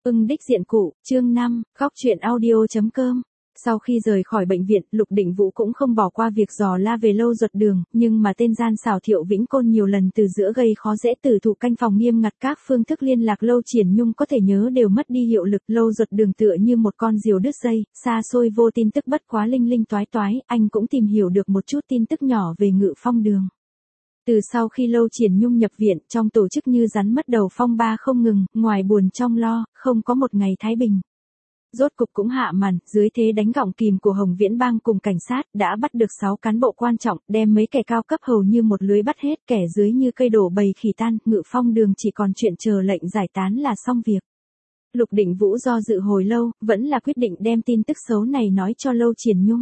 Ưng đích diện cụ, chương 5, góc truyện audio.com. Sau khi rời khỏi bệnh viện, Lục Định Vũ cũng không bỏ qua việc dò la về Lâu Duật Đường, nhưng mà tên gian xảo Thiệu Vĩnh Côn nhiều lần từ giữa gây khó dễ từ thủ canh phòng nghiêm ngặt, các phương thức liên lạc Lâu Triển Nhung có thể nhớ đều mất đi hiệu lực. Lâu Duật Đường tựa như một con diều đứt dây, xa xôi vô tin tức, bất quá linh linh toái toái, anh cũng tìm hiểu được một chút tin tức nhỏ về Ngự Phong Đường. Từ sau khi Lâu Triển Nhung nhập viện, trong tổ chức như rắn mất đầu phong ba không ngừng, ngoài buồn trong lo, không có một ngày thái bình. Rốt cục cũng hạ màn, dưới thế đánh gọng kìm của Hồng Viễn Bang cùng cảnh sát, đã bắt được 6 cán bộ quan trọng, đem mấy kẻ cao cấp hầu như một lưới bắt hết, kẻ dưới như cây đổ bầy khỉ tan. Ngự Phong Đường chỉ còn chuyện chờ lệnh giải tán là xong việc. Lục Định Vũ do dự hồi lâu, vẫn là quyết định đem tin tức xấu này nói cho Lâu Triển Nhung.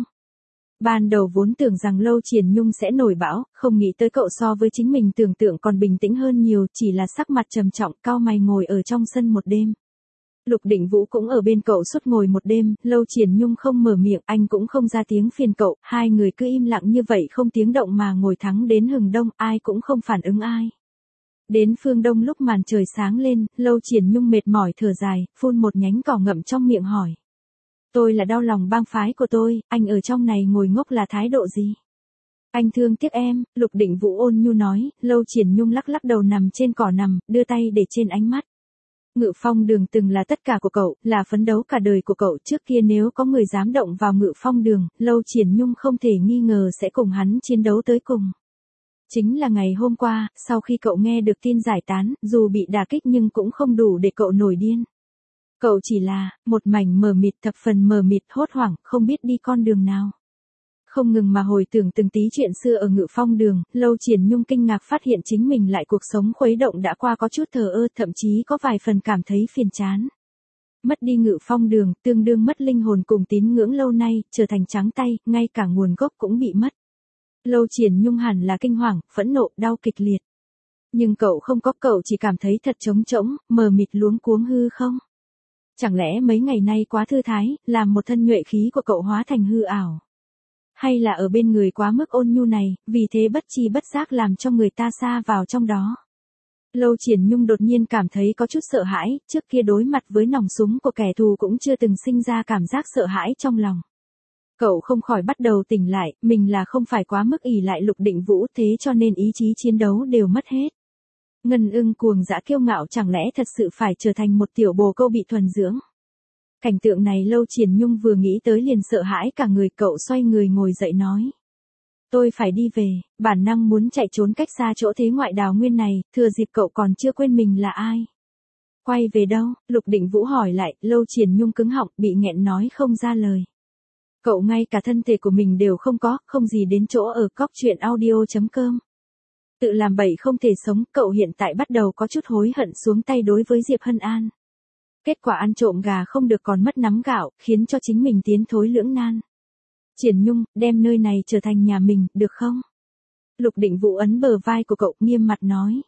Ban đầu vốn tưởng rằng Lâu Triển Nhung sẽ nổi bão, không nghĩ tới cậu so với chính mình tưởng tượng còn bình tĩnh hơn nhiều, chỉ là sắc mặt trầm trọng, cau mày ngồi ở trong sân một đêm. Lục Định Vũ cũng ở bên cậu suốt ngồi một đêm, Lâu Triển Nhung không mở miệng, anh cũng không ra tiếng phiền cậu, hai người cứ im lặng như vậy không tiếng động mà ngồi thắng đến hừng đông, ai cũng không phản ứng ai. Đến phương đông lúc màn trời sáng lên, Lâu Triển Nhung mệt mỏi thở dài, phun một nhánh cỏ ngậm trong miệng hỏi. Tôi là đau lòng bang phái của tôi, anh ở trong này ngồi ngốc là thái độ gì? Anh thương tiếc em, Lục Định Vũ ôn nhu nói. Lâu Triển Nhung lắc lắc đầu nằm trên cỏ nằm, đưa tay để trên ánh mắt. Ngự Phong Đường từng là tất cả của cậu, là phấn đấu cả đời của cậu, trước kia nếu có người dám động vào Ngự Phong Đường, Lâu Triển Nhung không thể nghi ngờ sẽ cùng hắn chiến đấu tới cùng. Chính là ngày hôm qua, sau khi cậu nghe được tin giải tán, dù bị đả kích nhưng cũng không đủ để cậu nổi điên. Cậu chỉ là, một mảnh mờ mịt, thập phần mờ mịt, hốt hoảng, không biết đi con đường nào. Không ngừng mà hồi tưởng từng tí chuyện xưa ở Ngự Phong Đường, Lâu Triển Nhung kinh ngạc phát hiện chính mình lại cuộc sống khuấy động đã qua có chút thờ ơ, thậm chí có vài phần cảm thấy phiền chán. Mất đi Ngự Phong Đường, tương đương mất linh hồn cùng tín ngưỡng lâu nay, trở thành trắng tay, ngay cả nguồn gốc cũng bị mất. Lâu Triển Nhung hẳn là kinh hoàng, phẫn nộ, đau kịch liệt. Nhưng cậu không có, cậu chỉ cảm thấy thật trống trỗng, mờ mịt luống cuống hư không. Chẳng lẽ mấy ngày nay quá thư thái, làm một thân nhuệ khí của cậu hóa thành hư ảo? Hay là ở bên người quá mức ôn nhu này, vì thế bất chi bất giác làm cho người ta sa vào trong đó? Lâu Triển Nhung đột nhiên cảm thấy có chút sợ hãi, trước kia đối mặt với nòng súng của kẻ thù cũng chưa từng sinh ra cảm giác sợ hãi trong lòng. Cậu không khỏi bắt đầu tỉnh lại, mình là không phải quá mức ỷ lại Lục Định Vũ, thế cho nên ý chí chiến đấu đều mất hết. Ngân Ưng cuồng dã kiêu ngạo chẳng lẽ thật sự phải trở thành một tiểu bồ câu bị thuần dưỡng? Cảnh tượng này Lâu Triển Nhung vừa nghĩ tới liền sợ hãi cả người, cậu xoay người ngồi dậy nói. Tôi phải đi về, bản năng muốn chạy trốn cách xa chỗ thế ngoại đào nguyên này, thừa dịp cậu còn chưa quên mình là ai. Quay về đâu? Lục Định Vũ hỏi lại. Lâu Triển Nhung cứng họng, bị nghẹn nói không ra lời. Cậu ngay cả thân thể của mình đều không có, không gì đến chỗ ở góc truyện audio.com. Tự làm bậy không thể sống, cậu hiện tại bắt đầu có chút hối hận xuống tay đối với Diệp Hân An. Kết quả ăn trộm gà không được còn mất nắm gạo, khiến cho chính mình tiến thối lưỡng nan. Triển Nhung, đem nơi này trở thành nhà mình, được không? Lục Định Vũ ấn bờ vai của cậu, nghiêm mặt nói.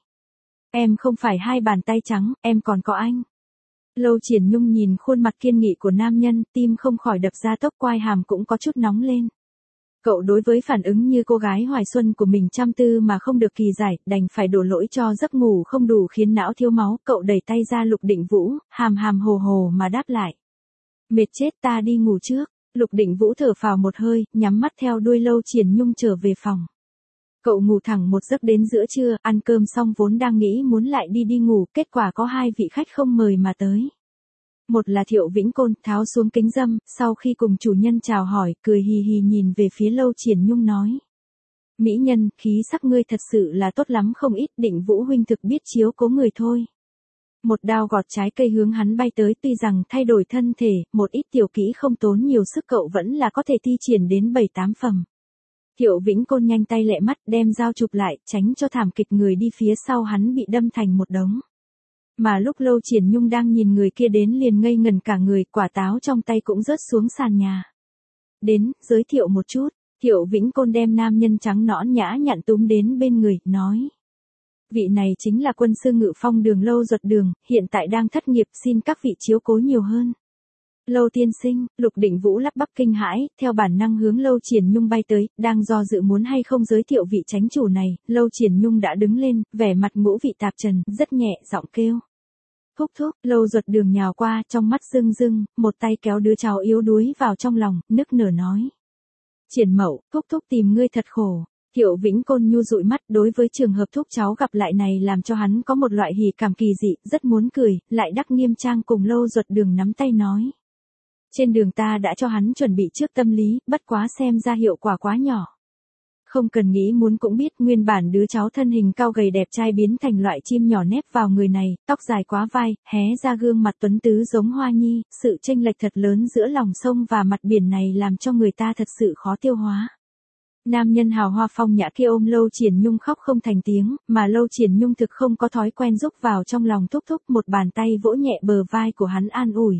Em không phải hai bàn tay trắng, em còn có anh. Lâu Triển Nhung nhìn khuôn mặt kiên nghị của nam nhân, tim không khỏi đập ra tốc, quai hàm cũng có chút nóng lên. Cậu đối với phản ứng như cô gái hoài xuân của mình chăm tư mà không được kỳ giải, đành phải đổ lỗi cho giấc ngủ không đủ khiến não thiếu máu. Cậu đẩy tay ra Lục Định Vũ, hàm hàm hồ hồ mà đáp lại. Mệt chết, ta đi ngủ trước. Lục Định Vũ thở phào một hơi, nhắm mắt theo đuôi Lâu Triển Nhung trở về phòng. Cậu ngủ thẳng một giấc đến giữa trưa, ăn cơm xong vốn đang nghĩ muốn lại đi ngủ, kết quả có hai vị khách không mời mà tới. Một là Thiệu Vĩnh Côn, tháo xuống kính râm, sau khi cùng chủ nhân chào hỏi, cười hì hì nhìn về phía Lâu Triển Nhung nói. Mỹ nhân, khí sắc ngươi thật sự là tốt lắm không ít, Định Vũ huynh thực biết chiếu cố người thôi. Một đao gọt trái cây hướng hắn bay tới, tuy rằng thay đổi thân thể, một ít tiểu kỹ không tốn nhiều sức cậu vẫn là có thể thi triển đến 7-8 phẩm. Thiệu Vĩnh Côn nhanh tay lẹ mắt, đem dao chụp lại, tránh cho thảm kịch người đi phía sau hắn bị đâm thành một đống. Mà lúc Lâu Triển Nhung đang nhìn người kia đến liền ngây ngẩn cả người, quả táo trong tay cũng rớt xuống sàn nhà. Đến, giới thiệu một chút. Thiệu Vĩnh Côn đem nam nhân trắng nõn nhã nhặn túm đến bên người, nói. Vị này chính là quân sư Ngự Phong Đường Lâu Duật Đường, hiện tại đang thất nghiệp, xin các vị chiếu cố nhiều hơn. Lâu tiên sinh, Lục Định Vũ lắp bắp kinh hãi, theo bản năng hướng Lâu Triển Nhung bay tới, đang do dự muốn hay không giới thiệu vị chánh chủ này, Lâu Triển Nhung đã đứng lên, vẻ mặt ngũ vị tạp trần, rất nhẹ giọng kêu. Thúc thúc, Lâu Duật Đường nhào qua, trong mắt rưng rưng, một tay kéo đứa cháu yếu đuối vào trong lòng, nức nở nói. Triển Mậu, thúc thúc tìm ngươi thật khổ. Thiệu Vĩnh Côn nhu dụi mắt, đối với trường hợp thúc cháu gặp lại này làm cho hắn có một loại hỉ cảm kỳ dị, rất muốn cười, lại đắc nghiêm trang cùng Lâu Duật Đường nắm tay nói. Trên đường ta đã cho hắn chuẩn bị trước tâm lý, bất quá xem ra hiệu quả quá nhỏ. Không cần nghĩ muốn cũng biết, nguyên bản đứa cháu thân hình cao gầy đẹp trai biến thành loại chim nhỏ nép vào người này, tóc dài quá vai, hé ra gương mặt tuấn tứ giống hoa nhi, sự chênh lệch thật lớn giữa lòng sông và mặt biển này làm cho người ta thật sự khó tiêu hóa. Nam nhân hào hoa phong nhã kia ôm Lâu Triển Nhung khóc không thành tiếng, mà Lâu Triển Nhung thực không có thói quen rúc vào trong lòng thúc thúc, một bàn tay vỗ nhẹ bờ vai của hắn an ủi.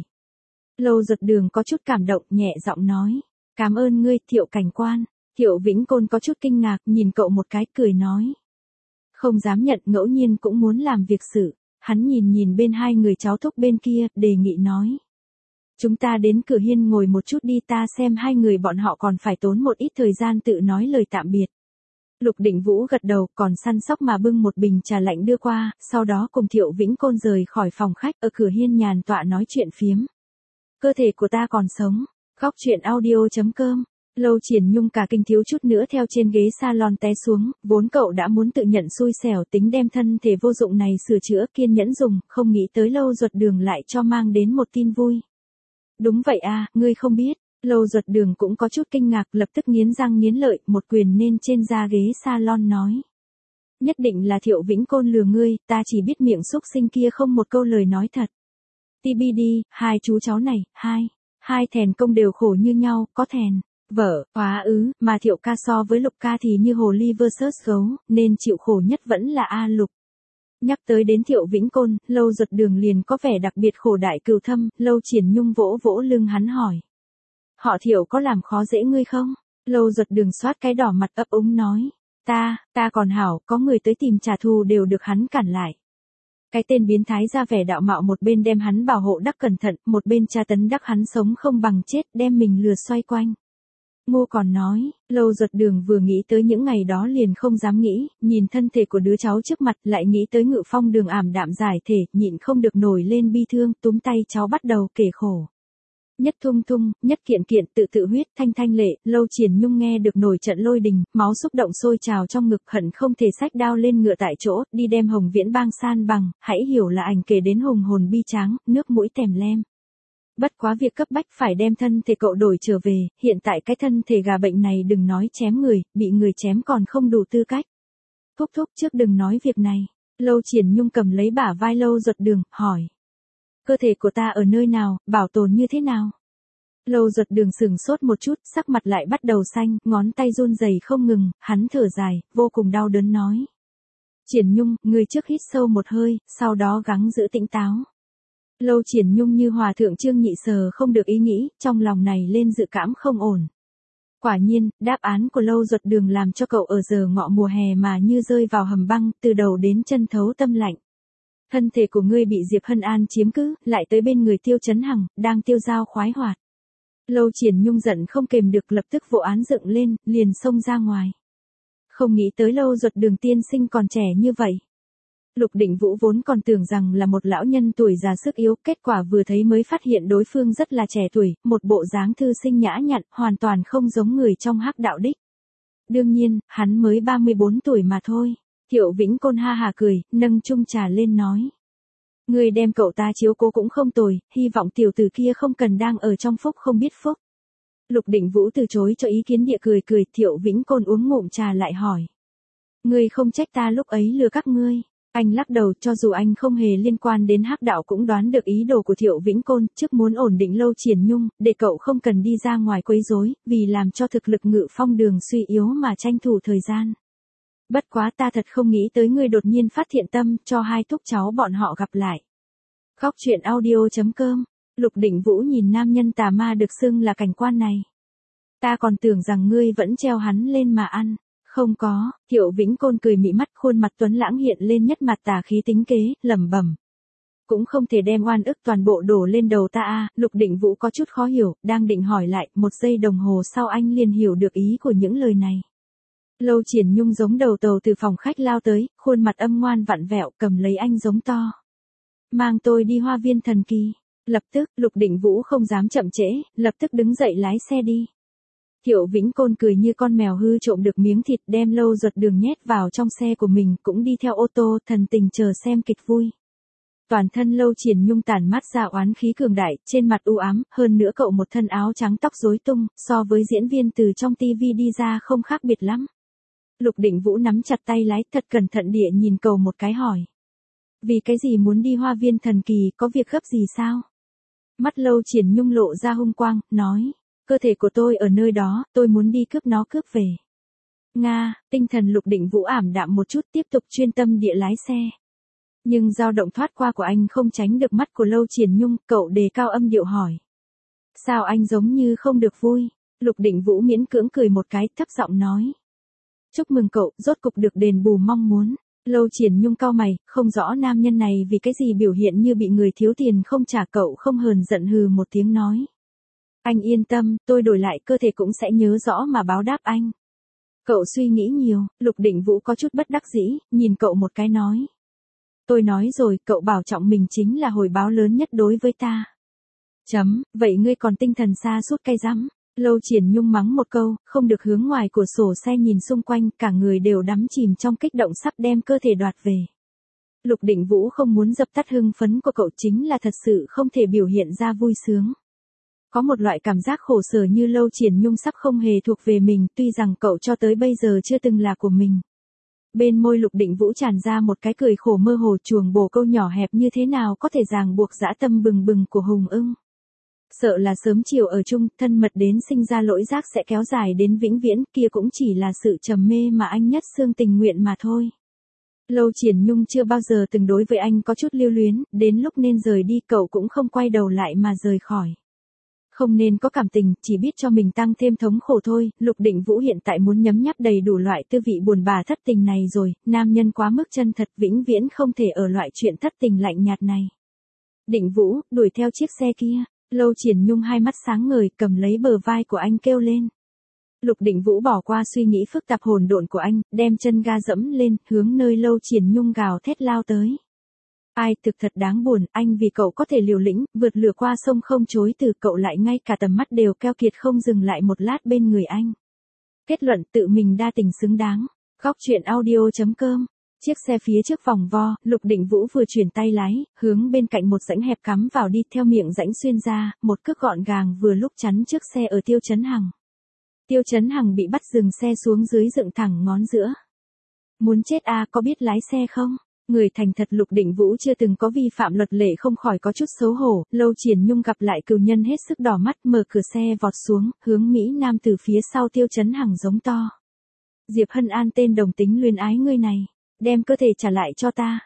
Lâu Duật Đường có chút cảm động, nhẹ giọng nói, cảm ơn ngươi, Thiệu cảnh quan. Thiệu Vĩnh Côn có chút kinh ngạc, nhìn cậu một cái, cười nói. Không dám nhận, ngẫu nhiên cũng muốn làm việc sự. Hắn nhìn bên hai người cháu thúc bên kia, đề nghị nói. Chúng ta đến cửa hiên ngồi một chút đi, ta xem hai người bọn họ còn phải tốn một ít thời gian tự nói lời tạm biệt. Lục Định Vũ gật đầu, còn săn sóc mà bưng một bình trà lạnh đưa qua, sau đó cùng Thiệu Vĩnh Côn rời khỏi phòng khách, ở cửa hiên nhàn tọa nói chuyện phiếm. Cơ thể của ta còn sống. Khóc chuyện audio.com. Lâu Triển Nhung cả kinh thiếu chút nữa theo trên ghế salon té xuống, vốn cậu đã muốn tự nhận xui xẻo, tính đem thân thể vô dụng này sửa chữa, kiên nhẫn dùng, không nghĩ tới Lâu Duật Đường lại cho mang đến một tin vui. Đúng vậy à, ngươi không biết. Lâu Duật Đường cũng có chút kinh ngạc, lập tức nghiến răng nghiến lợi, một quyền nên trên da ghế salon nói. Nhất định là Thiệu Vĩnh Côn lừa ngươi, ta chỉ biết miệng xúc sinh kia không một câu lời nói thật. TBD, hai chú cháu này, hai thèn công đều khổ như nhau, có thèn vợ, hóa ứ, mà Thiệu ca so với Lục ca thì như hồ ly versus gấu, nên chịu khổ nhất vẫn là A Lục. Nhắc tới đến Thiệu Vĩnh Côn, Lâu Duật Đường liền có vẻ đặc biệt khổ đại cừu thâm, Lâu Triển Nhung vỗ vỗ lưng hắn hỏi. Họ Thiệu có làm khó dễ ngươi không? Lâu Duật Đường xoát cái đỏ mặt ấp úng nói. Ta còn hảo, có người tới tìm trả thù đều được hắn cản lại. Cái tên biến thái ra vẻ đạo mạo một bên đem hắn bảo hộ đắc cẩn thận, một bên tra tấn đắc hắn sống không bằng chết, đem mình lừa xoay quanh. Ngô còn nói, Lâu Duật Đường vừa nghĩ tới những ngày đó liền không dám nghĩ, nhìn thân thể của đứa cháu trước mặt lại nghĩ tới Ngự Phong Đường ảm đạm giải thể, nhịn không được nổi lên bi thương, túm tay cháu bắt đầu kể khổ. Nhất thung thung, nhất kiện kiện, tự huyết, thanh lệ, Lâu Triển Nhung nghe được nổi trận lôi đình, máu xúc động sôi trào trong ngực, hận không thể xách đao lên ngựa tại chỗ, đi đem Hồng Viễn Bang san bằng, hãy hiểu là ảnh kể đến hùng hồn bi tráng, nước mũi tèm lem. Bất quá việc cấp bách phải đem thân thể cậu đổi trở về, hiện tại cái thân thể gà bệnh này đừng nói chém người, bị người chém còn không đủ tư cách. Thúc trước đừng nói việc này. Lâu Triển Nhung cầm lấy bả vai Lâu Duật Đường, hỏi. Cơ thể của ta ở nơi nào, bảo tồn như thế nào? Lâu Duật Đường sừng sốt một chút, sắc mặt lại bắt đầu xanh, ngón tay run rẩy không ngừng, hắn thở dài, vô cùng đau đớn nói. Triển Nhung, người trước hít sâu một hơi, sau đó gắng giữ tỉnh táo. Lâu Triển Nhung như hòa thượng Trương Nhị Sờ không được ý nghĩ, trong lòng này lên dự cảm không ổn. Quả nhiên, đáp án của Lâu Duật Đường làm cho cậu ở giờ ngọ mùa hè mà như rơi vào hầm băng, từ đầu đến chân thấu tâm lạnh. Thân thể của ngươi bị Diệp Hân An chiếm cứ, lại tới bên người Tiêu Chấn Hằng, đang tiêu dao khoái hoạt. Lâu Triển Nhung giận không kềm được, lập tức vụ án dựng lên, liền xông ra ngoài. Không nghĩ tới Lâu Duật Đường tiên sinh còn trẻ như vậy. Lục Định Vũ vốn còn tưởng rằng là một lão nhân tuổi già sức yếu, kết quả vừa thấy mới phát hiện đối phương rất là trẻ tuổi, một bộ dáng thư sinh nhã nhặn, hoàn toàn không giống người trong hắc đạo đích. Đương nhiên, hắn mới 34 tuổi mà thôi. Thiệu Vĩnh Côn ha hà cười, nâng chung trà lên nói. Người đem cậu ta chiếu cố cũng không tồi, hy vọng tiểu tử kia không cần đang ở trong phúc không biết phúc. Lục Định Vũ từ chối cho ý kiến địa cười, Thiệu Vĩnh Côn uống ngụm trà lại hỏi. Ngươi không trách ta lúc ấy lừa các ngươi. Anh lắc đầu, cho dù anh không hề liên quan đến hắc đạo cũng đoán được ý đồ của Thiệu Vĩnh Côn, trước muốn ổn định Lâu Triển Nhung, để cậu không cần đi ra ngoài quấy rối, vì làm cho thực lực Ngự Phong Đường suy yếu mà tranh thủ thời gian. Bất quá ta thật không nghĩ tới ngươi đột nhiên phát thiện tâm, cho hai thúc cháu bọn họ gặp lại. Khóc chuyện audio.com. Lục Định Vũ nhìn nam nhân tà ma được xưng là cảnh quan này. Ta còn tưởng rằng ngươi vẫn treo hắn lên mà ăn. Không có. Thiệu Vĩnh Côn cười mị mắt, khuôn mặt tuấn lãng hiện lên nhất mặt tà khí tính kế, lẩm bẩm. Cũng không thể đem oan ức toàn bộ đổ lên đầu ta à. Lục Định Vũ có chút khó hiểu, đang định hỏi lại, một giây đồng hồ sau anh liền hiểu được ý của những lời này. Lâu Triển Nhung giống đầu tàu từ phòng khách lao tới, khuôn mặt âm ngoan vặn vẹo, cầm lấy anh giống to. Mang tôi đi Hoa Viên Thần Kỳ. Lập tức, Lục Định Vũ không dám chậm trễ, lập tức đứng dậy lái xe đi. Thiệu Vĩnh Côn cười như con mèo hư trộm được miếng thịt, đem Lâu Duật Đường nhét vào trong xe của mình, cũng đi theo ô tô, thần tình chờ xem kịch vui. Toàn thân Lâu Triển Nhung tản mát ra oán khí cường đại, trên mặt u ám, hơn nữa cậu một thân áo trắng tóc rối tung, so với diễn viên từ trong tivi đi ra không khác biệt lắm. Lục Định Vũ nắm chặt tay lái, thật cẩn thận địa nhìn cậu một cái hỏi. Vì cái gì muốn đi Hoa Viên Thần Kỳ, có việc gấp gì sao? Mắt Lâu Triển Nhung lộ ra hung quang, nói. Cơ thể của tôi ở nơi đó, tôi muốn đi cướp nó cướp về. Nga, tinh thần Lục Định Vũ ảm đạm một chút, tiếp tục chuyên tâm địa lái xe. Nhưng dao động thoát qua của anh không tránh được mắt của Lâu Triển Nhung, cậu đề cao âm điệu hỏi. Sao anh giống như không được vui? Lục Định Vũ miễn cưỡng cười một cái, thấp giọng nói. Chúc mừng cậu, rốt cục được đền bù mong muốn. Lâu Triển Nhung cau mày, không rõ nam nhân này vì cái gì biểu hiện như bị người thiếu tiền không trả, cậu không hờn giận hừ một tiếng nói. Anh yên tâm, tôi đổi lại cơ thể cũng sẽ nhớ rõ mà báo đáp anh. Cậu suy nghĩ nhiều, Lục Định Vũ có chút bất đắc dĩ, nhìn cậu một cái nói. Tôi nói rồi, cậu bảo trọng mình chính là hồi báo lớn nhất đối với ta. Vậy ngươi còn tinh thần xa suốt cay rắm. Lâu Triển Nhung mắng một câu, không được hướng ngoài cửa sổ xe nhìn xung quanh, cả người đều đắm chìm trong kích động sắp đem cơ thể đoạt về. Lục Định Vũ không muốn dập tắt hưng phấn của cậu, chính là thật sự không thể biểu hiện ra vui sướng. Có một loại cảm giác khổ sở như Lâu Triển Nhung sắp không hề thuộc về mình, tuy rằng cậu cho tới bây giờ chưa từng là của mình. Bên môi Lục Định Vũ tràn ra một cái cười khổ mơ hồ, chuồng bồ câu nhỏ hẹp như thế nào có thể ràng buộc dã tâm bừng bừng của Hùng Ưng. Sợ là sớm chiều ở chung, thân mật đến sinh ra lỗi giác sẽ kéo dài đến vĩnh viễn, kia cũng chỉ là sự trầm mê mà anh nhất xương tình nguyện mà thôi. Lâu Triển Nhung chưa bao giờ từng đối với anh có chút lưu luyến, đến lúc nên rời đi cậu cũng không quay đầu lại mà rời khỏi. Không nên có cảm tình, chỉ biết cho mình tăng thêm thống khổ thôi. Lục Định Vũ hiện tại muốn nhấm nháp đầy đủ loại tư vị buồn bã thất tình này rồi, nam nhân quá mức chân thật vĩnh viễn không thể ở loại chuyện thất tình lạnh nhạt này. Định Vũ, đuổi theo chiếc xe kia. Lâu Triển Nhung hai mắt sáng ngời, cầm lấy bờ vai của anh kêu lên. Lục Định Vũ bỏ qua suy nghĩ phức tạp hỗn độn của anh, đem chân ga dẫm lên, hướng nơi Lâu Triển Nhung gào thét lao tới. Ai, thực thật đáng buồn, anh vì cậu có thể liều lĩnh, vượt lửa qua sông không chối từ, cậu lại ngay cả tầm mắt đều keo kiệt không dừng lại một lát bên người anh. Kết luận tự mình đa tình xứng đáng. Góc truyện audio.com. Chiếc xe phía trước vòng vo, Lục Định Vũ vừa chuyển tay lái, hướng bên cạnh một rãnh hẹp cắm vào đi, theo miệng rãnh xuyên ra, một cước gọn gàng vừa lúc chắn trước xe ở Tiêu Chấn Hằng. Tiêu Chấn Hằng bị bắt dừng xe xuống dưới dựng thẳng ngón giữa. Muốn chết à, có biết lái xe không? Người thành thật Lục Định Vũ chưa từng có vi phạm luật lệ không khỏi có chút xấu hổ, Lâu Triển Nhung gặp lại cừu nhân hết sức đỏ mắt, mở cửa xe vọt xuống, hướng Mỹ Nam từ phía sau Tiêu Chấn Hằng giống to. Diệp Hân An tên đồng tính luyến ái ngươi này, đem cơ thể trả lại cho ta.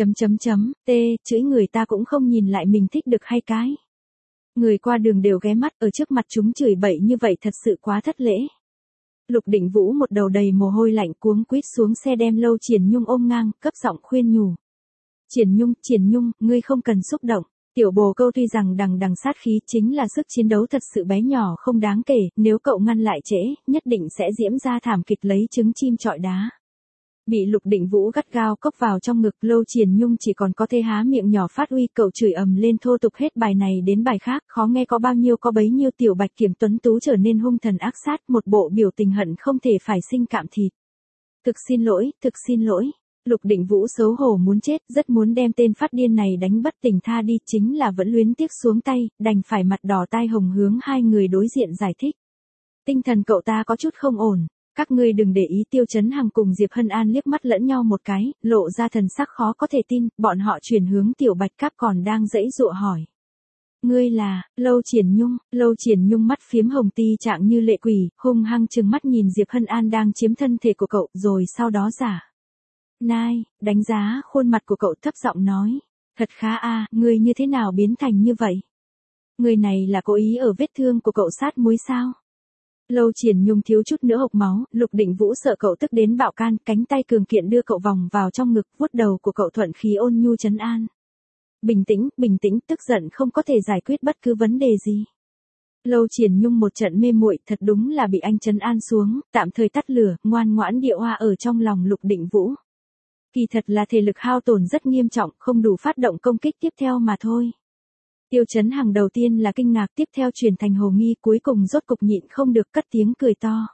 Chửi người ta cũng không nhìn lại mình thích được hay cái. Người qua đường đều ghé mắt, ở trước mặt chúng chửi bậy như vậy thật sự quá thất lễ. Lục Định Vũ một đầu đầy mồ hôi lạnh cuống quýt xuống xe đem Lâu Triển Nhung ôm ngang, cấp giọng khuyên nhủ. Triển Nhung, ngươi không cần xúc động. Tiểu bồ câu tuy rằng đằng đằng sát khí, chính là sức chiến đấu thật sự bé nhỏ không đáng kể, nếu cậu ngăn lại trễ, nhất định sẽ diễm ra thảm kịch lấy trứng chim chọi đá. Bị Lục Định Vũ gắt gao cốc vào trong ngực, Lâu Triển Nhung chỉ còn có thể há miệng nhỏ phát uy, cậu chửi ầm lên thô tục hết bài này đến bài khác, khó nghe có bao nhiêu có bấy nhiêu. Tiểu Bạch Kiểm tuấn tú trở nên hung thần ác sát, một bộ biểu tình hận không thể phải sinh cạm thịt. Thực xin lỗi. Lục Định Vũ xấu hổ muốn chết, rất muốn đem tên phát điên này đánh bất tỉnh tha đi, chính là vẫn luyến tiếc xuống tay, đành phải mặt đỏ tai hồng hướng hai người đối diện giải thích. Tinh thần cậu ta có chút không ổn. Các ngươi đừng để ý. Tiêu Chấn Hằng cùng Diệp Hân An liếc mắt lẫn nhau một cái, lộ ra thần sắc khó có thể tin, bọn họ chuyển hướng Tiểu Bạch Cáp còn đang giãy giụa hỏi. Ngươi là, Lâu Triển Nhung mắt phiếm hồng ti trạng như lệ quỷ, hung hăng trừng mắt nhìn Diệp Hân An đang chiếm thân thể của cậu, rồi sau đó giả. Nai, đánh giá khuôn mặt của cậu thấp giọng nói. Thật khá a, ngươi như thế nào biến thành như vậy? Người này là cố ý ở vết thương của cậu sát muối sao? Lâu Triển Nhung thiếu chút nữa hộc máu, Lục Định Vũ sợ cậu tức đến bạo can, cánh tay cường kiện đưa cậu vòng vào trong ngực, vuốt đầu của cậu thuận khí ôn nhu trấn an. Bình tĩnh, tức giận không có thể giải quyết bất cứ vấn đề gì. Lâu Triển Nhung một trận mê muội, thật đúng là bị anh trấn an xuống, tạm thời tắt lửa, ngoan ngoãn địa hoa ở trong lòng Lục Định Vũ. Kỳ thật là thể lực hao tổn rất nghiêm trọng, không đủ phát động công kích tiếp theo mà thôi. Tiêu Chấn Hằng đầu tiên là kinh ngạc, tiếp theo chuyển thành hồ nghi, cuối cùng rốt cục nhịn không được cất tiếng cười to.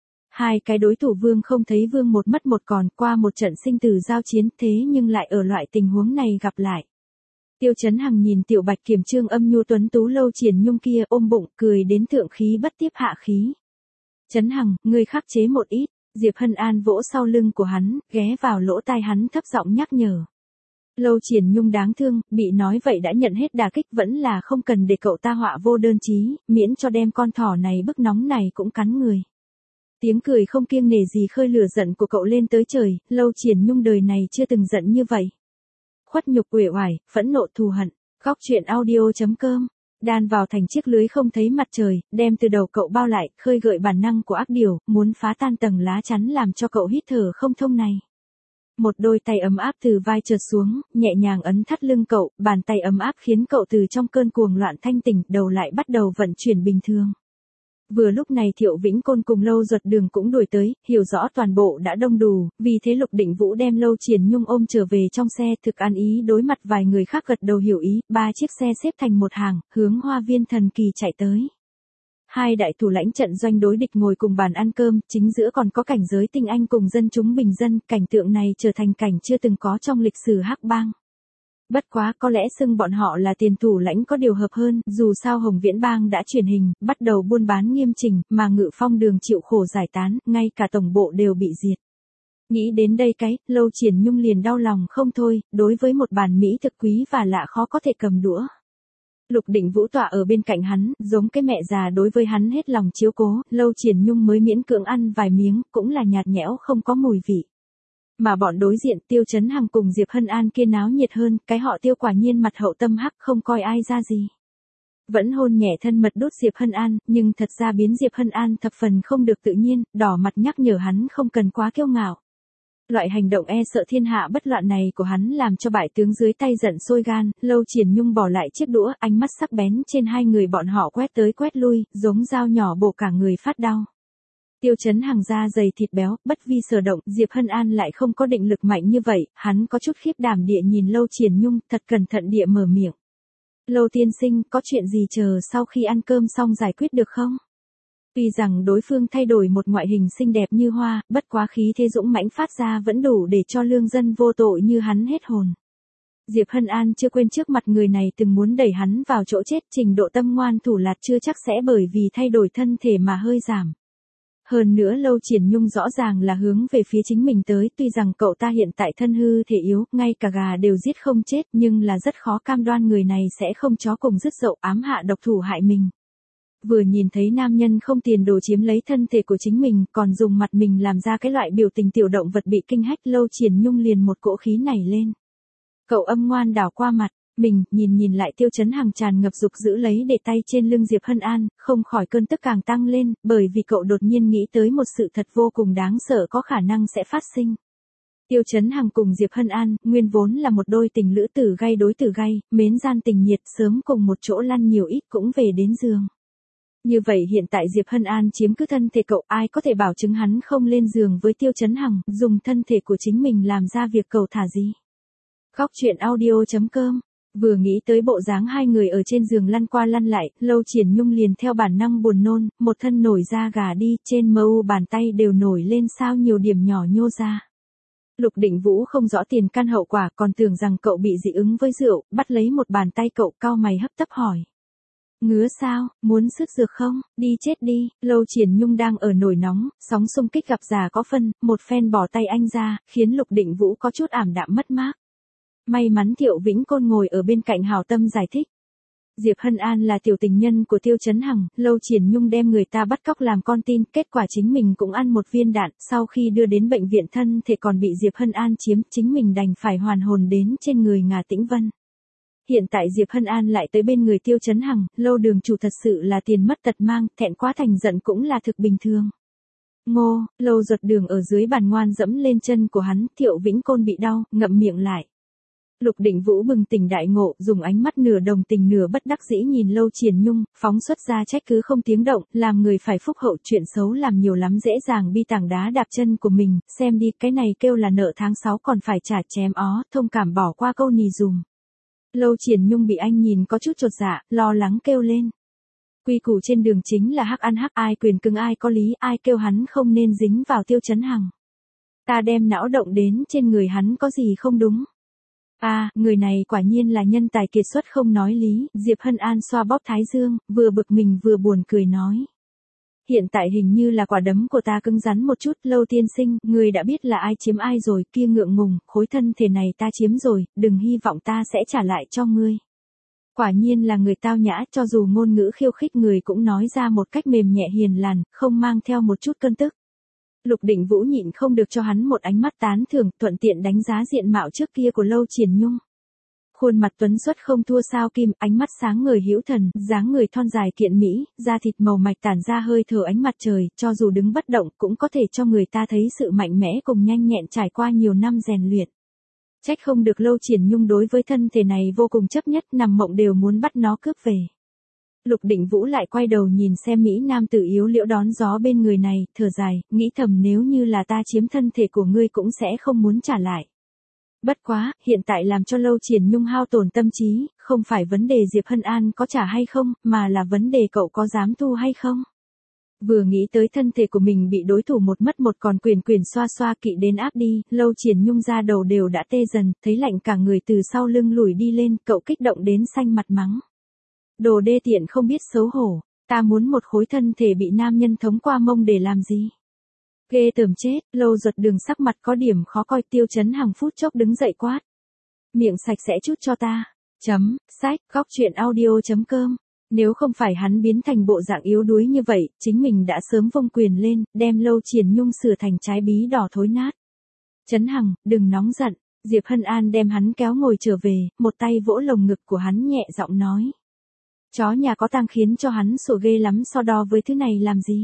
Hai cái đối thủ vương không thấy vương một mất một còn, qua một trận sinh tử giao chiến, thế nhưng lại ở loại tình huống này gặp lại. Tiêu Chấn Hằng nhìn Tiểu Bạch Kiểm trương âm nhu tuấn tú Lâu Triển Nhung kia, ôm bụng cười đến thượng khí bất tiếp hạ khí. Chấn Hằng, ngươi khắc chế một ít. Diệp Hân An vỗ sau lưng của hắn, ghé vào lỗ tai hắn thấp giọng nhắc nhở. Lâu Triển Nhung đáng thương, bị nói vậy đã nhận hết đả kích, vẫn là không cần để cậu ta họa vô đơn chí, miễn cho đem con thỏ này bức nóng này cũng cắn người. Tiếng cười không kiêng nể gì khơi lửa giận của cậu lên tới trời, Lâu Triển Nhung đời này chưa từng giận như vậy. Khuất nhục uể oải, phẫn nộ thù hận. Góc truyện audio.com. Đan vào thành chiếc lưới không thấy mặt trời, đem từ đầu cậu bao lại, khơi gợi bản năng của ác điểu, muốn phá tan tầng lá chắn làm cho cậu hít thở không thông này. Một đôi tay ấm áp từ vai trượt xuống, nhẹ nhàng ấn thắt lưng cậu, bàn tay ấm áp khiến cậu từ trong cơn cuồng loạn thanh tỉnh, đầu lại bắt đầu vận chuyển bình thường. Vừa lúc này Thiệu Vĩnh Côn cùng Lâu Duật Đường cũng đuổi tới, hiểu rõ toàn bộ đã đông đủ, vì thế Lục Định Vũ đem Lâu Triển Nhung ôm trở về trong xe, thực an ý đối mặt vài người khác gật đầu hiểu ý, 3 chiếc xe xếp thành một hàng, hướng Hoa Viên Thần Kỳ chạy tới. Hai đại thủ lãnh trận doanh đối địch ngồi cùng bàn ăn cơm, chính giữa còn có cảnh giới tinh anh cùng dân chúng bình dân, cảnh tượng này trở thành cảnh chưa từng có trong lịch sử Hắc Bang. Bất quá có lẽ xưng bọn họ là tiền thủ lãnh có điều hợp hơn, dù sao Hồng Viễn Bang đã chuyển hình, bắt đầu buôn bán nghiêm chỉnh, mà Ngự Phong Đường chịu khổ giải tán, ngay cả tổng bộ đều bị diệt. Nghĩ đến đây Lâu Triển Nhung liền đau lòng không thôi, đối với một bàn mỹ thực quý và lạ khó có thể cầm đũa. Lục Định Vũ tọa ở bên cạnh hắn, giống cái mẹ già đối với hắn hết lòng chiếu cố, Lâu Triển Nhung mới miễn cưỡng ăn vài miếng, cũng là nhạt nhẽo không có mùi vị. Mà bọn đối diện Tiêu Chấn Hằng cùng Diệp Hân An kia náo nhiệt hơn, cái họ Tiêu quả nhiên mặt hậu tâm hắc không coi ai ra gì. Vẫn hôn nhẹ thân mật đút Diệp Hân An, nhưng thật ra biến Diệp Hân An thập phần không được tự nhiên, đỏ mặt nhắc nhở hắn không cần quá kiêu ngạo. Loại hành động e sợ thiên hạ bất loạn này của hắn làm cho bại tướng dưới tay giận sôi gan, Lâu Triển Nhung bỏ lại chiếc đũa, ánh mắt sắc bén trên hai người bọn họ quét tới quét lui, giống dao nhỏ bổ cả người phát đau. Tiêu Chấn Hằng da dày thịt béo, bất vi sở động, Diệp Hân An lại không có định lực mạnh như vậy, hắn có chút khiếp đảm địa nhìn Lâu Triển Nhung, thật cẩn thận địa mở miệng. Lâu tiên sinh, có chuyện gì chờ sau khi ăn cơm xong giải quyết được không? Tuy rằng đối phương thay đổi một ngoại hình xinh đẹp như hoa, bất quá khí thế dũng mãnh phát ra vẫn đủ để cho lương dân vô tội như hắn hết hồn. Diệp Hân An chưa quên trước mặt người này từng muốn đẩy hắn vào chỗ chết, trình độ tâm ngoan thủ lạt chưa chắc sẽ bởi vì thay đổi thân thể mà hơi giảm. Hơn nữa Lâu Triển Nhung rõ ràng là hướng về phía chính mình tới, tuy rằng cậu ta hiện tại thân hư thể yếu, ngay cả gà đều giết không chết, nhưng là rất khó cam đoan người này sẽ không chó cùng dứt dậu ám hạ độc thủ hại mình. Vừa nhìn thấy nam nhân không tiền đồ chiếm lấy thân thể của chính mình, còn dùng mặt mình làm ra cái loại biểu tình tiểu động vật bị kinh hách, Lâu Triển Nhung liền một cỗ khí nảy lên. Cậu âm ngoan đảo qua mặt, mình, nhìn lại Tiêu Chấn Hằng tràn ngập dục giữ lấy để tay trên lưng Diệp Hân An, không khỏi cơn tức càng tăng lên, bởi vì cậu đột nhiên nghĩ tới một sự thật vô cùng đáng sợ có khả năng sẽ phát sinh. Tiêu Chấn Hằng cùng Diệp Hân An, nguyên vốn là một đôi tình lữ tử gay, mến gian tình nhiệt, sớm cùng một chỗ lăn nhiều ít cũng về đến giường. Như vậy hiện tại Diệp Hân An chiếm cứ thân thể cậu, ai có thể bảo chứng hắn không lên giường với Tiêu Chấn Hằng, dùng thân thể của chính mình làm ra việc cầu thả gì. Góc truyện audio.com. Vừa nghĩ tới bộ dáng hai người ở trên giường lăn qua lăn lại, Lâu Triển Nhung liền theo bản năng buồn nôn, một thân nổi da gà đi, trên mu bàn tay đều nổi lên sao nhiều điểm nhỏ nhô ra. Lục Định Vũ không rõ tiền căn hậu quả, còn tưởng rằng cậu bị dị ứng với rượu, bắt lấy một bàn tay cậu, cau mày hấp tấp hỏi. Ngứa sao, muốn sức dược không, đi chết đi. Lâu Triển Nhung đang ở nổi nóng, sóng xung kích gặp già có phân, một phen bỏ tay anh ra, khiến Lục Định Vũ có chút ảm đạm mất mát. May mắn Thiệu Vĩnh Côn ngồi ở bên cạnh hảo tâm giải thích. Diệp Hân An là tiểu tình nhân của Tiêu Chấn Hằng, Lâu Triển Nhung đem người ta bắt cóc làm con tin, kết quả chính mình cũng ăn một viên đạn, sau khi đưa đến bệnh viện thân thể còn bị Diệp Hân An chiếm, chính mình đành phải hoàn hồn đến trên người Ngà Tĩnh Vân. Hiện tại Diệp Hân An lại tới bên người Tiêu Chấn Hằng, Lâu đường chủ thật sự là tiền mất tật mang, thẹn quá thành giận cũng là thực bình thường. Ngô, Lâu Duật Đường ở dưới bàn ngoan dẫm lên chân của hắn, Thiệu Vĩnh Côn bị đau, ngậm miệng lại. Lục Định Vũ bừng tỉnh đại ngộ, dùng ánh mắt nửa đồng tình nửa bất đắc dĩ nhìn Lâu Triển Nhung, phóng xuất ra trách cứ không tiếng động, làm người phải phúc hậu, chuyện xấu làm nhiều lắm dễ dàng bi tảng đá đạp chân của mình, xem đi, cái này kêu là nợ tháng 6 còn phải trả chém ó, thông cảm bỏ qua câu nì dùm. Lâu Triển Nhung bị anh nhìn có chút chột dạ, lo lắng kêu lên. Quy củ trên đường chính là hắc ăn hắc, ai quyền cứng ai có lý, ai kêu hắn không nên dính vào Tiêu Chấn Hằng. Ta đem não động đến trên người hắn có gì không đúng. Người này quả nhiên là nhân tài kiệt xuất không nói lý, Diệp Hân An xoa bóp thái dương, vừa bực mình vừa buồn cười nói. Hiện tại hình như là quả đấm của ta cứng rắn một chút, Lâu tiên sinh, người đã biết là ai chiếm ai rồi, kia ngượng ngùng, khối thân thể này ta chiếm rồi, đừng hy vọng ta sẽ trả lại cho ngươi. Quả nhiên là người tao nhã, cho dù ngôn ngữ khiêu khích người cũng nói ra một cách mềm nhẹ hiền lành, không mang theo một chút cơn tức. Lục Định Vũ nhịn không được cho hắn một ánh mắt tán thưởng, thuận tiện đánh giá diện mạo trước kia của Lâu Triển Nhung. Khuôn mặt tuấn xuất không thua sao kim, ánh mắt sáng ngời hữu thần, dáng người thon dài kiện mỹ, da thịt màu mạch tản ra hơi thở ánh mặt trời, cho dù đứng bất động cũng có thể cho người ta thấy sự mạnh mẽ cùng nhanh nhẹn trải qua nhiều năm rèn luyện. Trách không được Lâu Triển Nhung đối với thân thể này vô cùng chấp nhất, nằm mộng đều muốn bắt nó cướp về. Lục Định Vũ lại quay đầu nhìn xem mỹ nam tử yếu liễu đón gió bên người này, thở dài, nghĩ thầm nếu như là ta chiếm thân thể của ngươi cũng sẽ không muốn trả lại. Bất quá, hiện tại làm cho Lâu Triển Nhung hao tổn tâm trí, không phải vấn đề Diệp Hân An có trả hay không, mà là vấn đề cậu có dám thu hay không. Vừa nghĩ tới thân thể của mình bị đối thủ một mất một còn quyền xoa xoa kỵ đến áp đi, Lâu Triển Nhung ra đầu đều đã tê dần, thấy lạnh cả người từ sau lưng lùi đi lên, cậu kích động đến xanh mặt mắng. Đồ đê tiện không biết xấu hổ, ta muốn một khối thân thể bị nam nhân thống qua mông để làm gì? Ghê tởm chết, Lâu Duật Đường sắc mặt có điểm khó coi, Tiêu Chấn Hằng phút chốc đứng dậy quát. Miệng sạch sẽ chút cho ta. Sách, góc.audio.com. Nếu không phải hắn biến thành bộ dạng yếu đuối như vậy, chính mình đã sớm vung quyền lên, đem Lâu Triển Nhung sửa thành trái bí đỏ thối nát. Chấn Hằng, đừng nóng giận. Diệp Hân An đem hắn kéo ngồi trở về, một tay vỗ lồng ngực của hắn nhẹ giọng nói. Chó nhà có tang khiến cho hắn sủa ghê lắm, so đo với thứ này làm gì?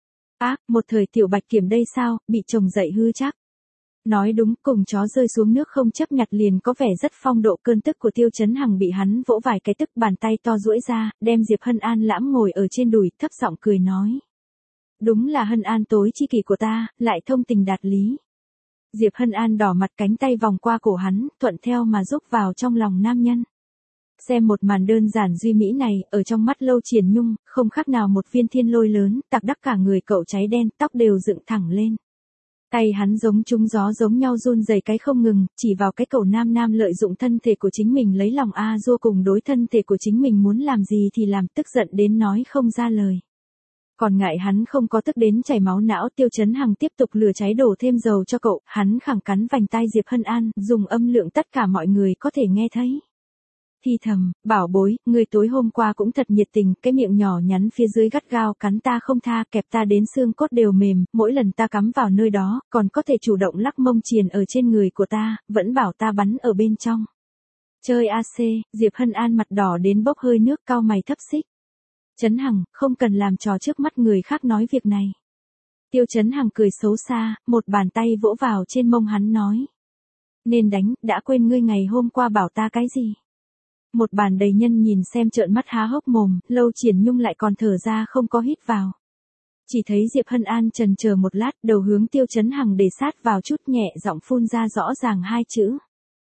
Một thời tiểu bạch kiểm đây sao, bị chồng dậy hư chắc. Nói đúng, cùng chó rơi xuống nước không chấp nhặt liền có vẻ rất phong độ, cơn tức của Tiêu Chấn Hằng bị hắn vỗ vài cái tức, bàn tay to duỗi ra, đem Diệp Hân An lãm ngồi ở trên đùi, thấp giọng cười nói. Đúng là Hân An tối chi kỷ của ta, lại thông tình đạt lý. Diệp Hân An đỏ mặt, cánh tay vòng qua cổ hắn, thuận theo mà rúc vào trong lòng nam nhân. Xem một màn đơn giản duy mỹ này, ở trong mắt Lâu Triển Nhung, không khác nào một viên thiên lôi lớn, tạc đắc cả người cậu cháy đen, tóc đều dựng thẳng lên. Tay hắn giống trúng gió giống nhau run rẩy cái không ngừng, chỉ vào cái cậu nam lợi dụng thân thể của chính mình lấy lòng dua cùng đối thân thể của chính mình muốn làm gì thì làm, tức giận đến nói không ra lời. Còn ngại hắn không có tức đến chảy máu não, Tiêu Chấn Hằng tiếp tục lửa cháy đổ thêm dầu cho cậu, hắn khẳng cắn vành tai Diệp Hân An, dùng âm lượng tất cả mọi người có thể nghe thấy. Thì thầm, bảo bối, người tối hôm qua cũng thật nhiệt tình, cái miệng nhỏ nhắn phía dưới gắt gao cắn ta không tha, kẹp ta đến xương cốt đều mềm, mỗi lần ta cắm vào nơi đó, còn có thể chủ động lắc mông triền ở trên người của ta, vẫn bảo ta bắn ở bên trong. Chơi AC, Diệp Hân An mặt đỏ đến bốc hơi nước, cau mày thấp xích. Chấn Hằng, không cần làm trò trước mắt người khác nói việc này. Tiêu Chấn Hằng cười xấu xa, một bàn tay vỗ vào trên mông hắn nói. Nên đánh, đã quên ngươi ngày hôm qua bảo ta cái gì? Một bàn đầy nhân nhìn xem trợn mắt há hốc mồm, Lâu Triển Nhung lại còn thở ra không có hít vào. Chỉ thấy Diệp Hân An chần chờ một lát, đầu hướng Tiêu Chấn Hằng để sát vào chút, nhẹ giọng phun ra rõ ràng hai chữ.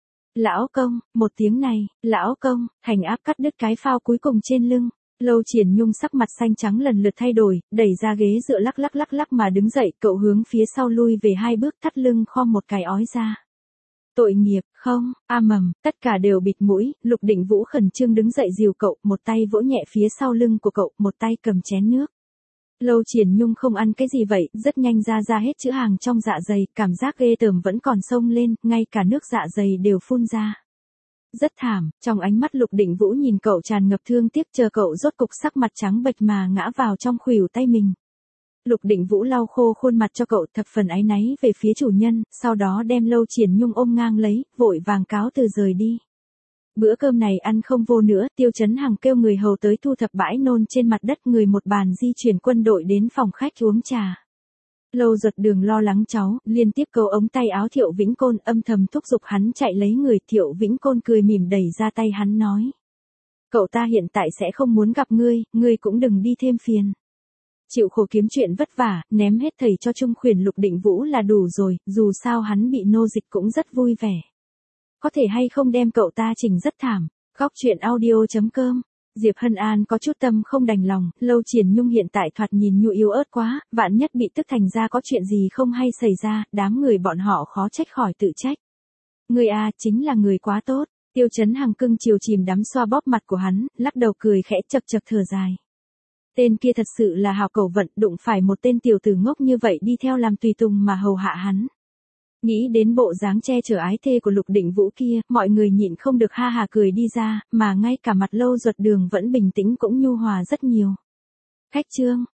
Lão công, một tiếng này, lão công, hành áp cắt đứt cái phao cuối cùng trên lưng. Lâu Triển Nhung sắc mặt xanh trắng lần lượt thay đổi, đẩy ra ghế dựa lắc lắc mà đứng dậy, cậu hướng phía sau lui về hai bước, thắt lưng khom một cái ói ra. Tội nghiệp, không, mầm, tất cả đều bịt mũi, Lục Định Vũ khẩn trương đứng dậy dìu cậu, một tay vỗ nhẹ phía sau lưng của cậu, một tay cầm chén nước. Lâu Triển Nhung không ăn cái gì vậy, rất nhanh ra hết chữ hàng trong dạ dày, cảm giác ghê tởm vẫn còn xông lên, ngay cả nước dạ dày đều phun ra. Rất thảm, trong ánh mắt Lục Định Vũ nhìn cậu tràn ngập thương tiếc, chờ cậu rốt cục sắc mặt trắng bệch mà ngã vào trong khuỷu tay mình. Lục Định Vũ lau khô khuôn mặt cho cậu, thập phần áy náy về phía chủ nhân, sau đó đem Lâu Triển Nhung ôm ngang lấy, vội vàng cáo từ rời đi. Bữa cơm này ăn không vô nữa, Tiêu Chấn Hằng kêu người hầu tới thu thập bãi nôn trên mặt đất, người một bàn di chuyển quân đội đến phòng khách uống trà. Lâu Duật Đường lo lắng cháu, liên tiếp câu ống tay áo Thiệu Vĩnh Côn, âm thầm thúc giục hắn chạy lấy người. Thiệu Vĩnh Côn cười mỉm đẩy ra tay hắn nói. Cậu ta hiện tại sẽ không muốn gặp ngươi cũng đừng đi thêm phiền. Chịu khổ kiếm chuyện vất vả, ném hết thầy cho Trung Khuyển Lục Định Vũ là đủ rồi, dù sao hắn bị nô dịch cũng rất vui vẻ. Có thể hay không đem cậu ta chỉnh rất thảm. Góc truyện audio.com. Diệp Hân An có chút tâm không đành lòng, Lâu Triển Nhung hiện tại thoạt nhìn nhu yếu ớt quá, vạn nhất bị tức thành ra có chuyện gì không hay xảy ra, đám người bọn họ khó trách khỏi tự trách. Người à, chính là người quá tốt. Tiêu Chấn Hằng cưng chiều chìm đắm xoa bóp mặt của hắn, lắc đầu cười khẽ chật chật thở dài. Tên kia thật sự là hào cẩu vận, đụng phải một tên tiểu tử ngốc như vậy đi theo làm tùy tùng mà hầu hạ hắn. Nghĩ đến bộ dáng che chở ái thê của Lục Định Vũ kia, mọi người nhịn không được ha hà cười đi ra, mà ngay cả mặt Lâu Duật Đường vẫn bình tĩnh cũng nhu hòa rất nhiều. Khách chương.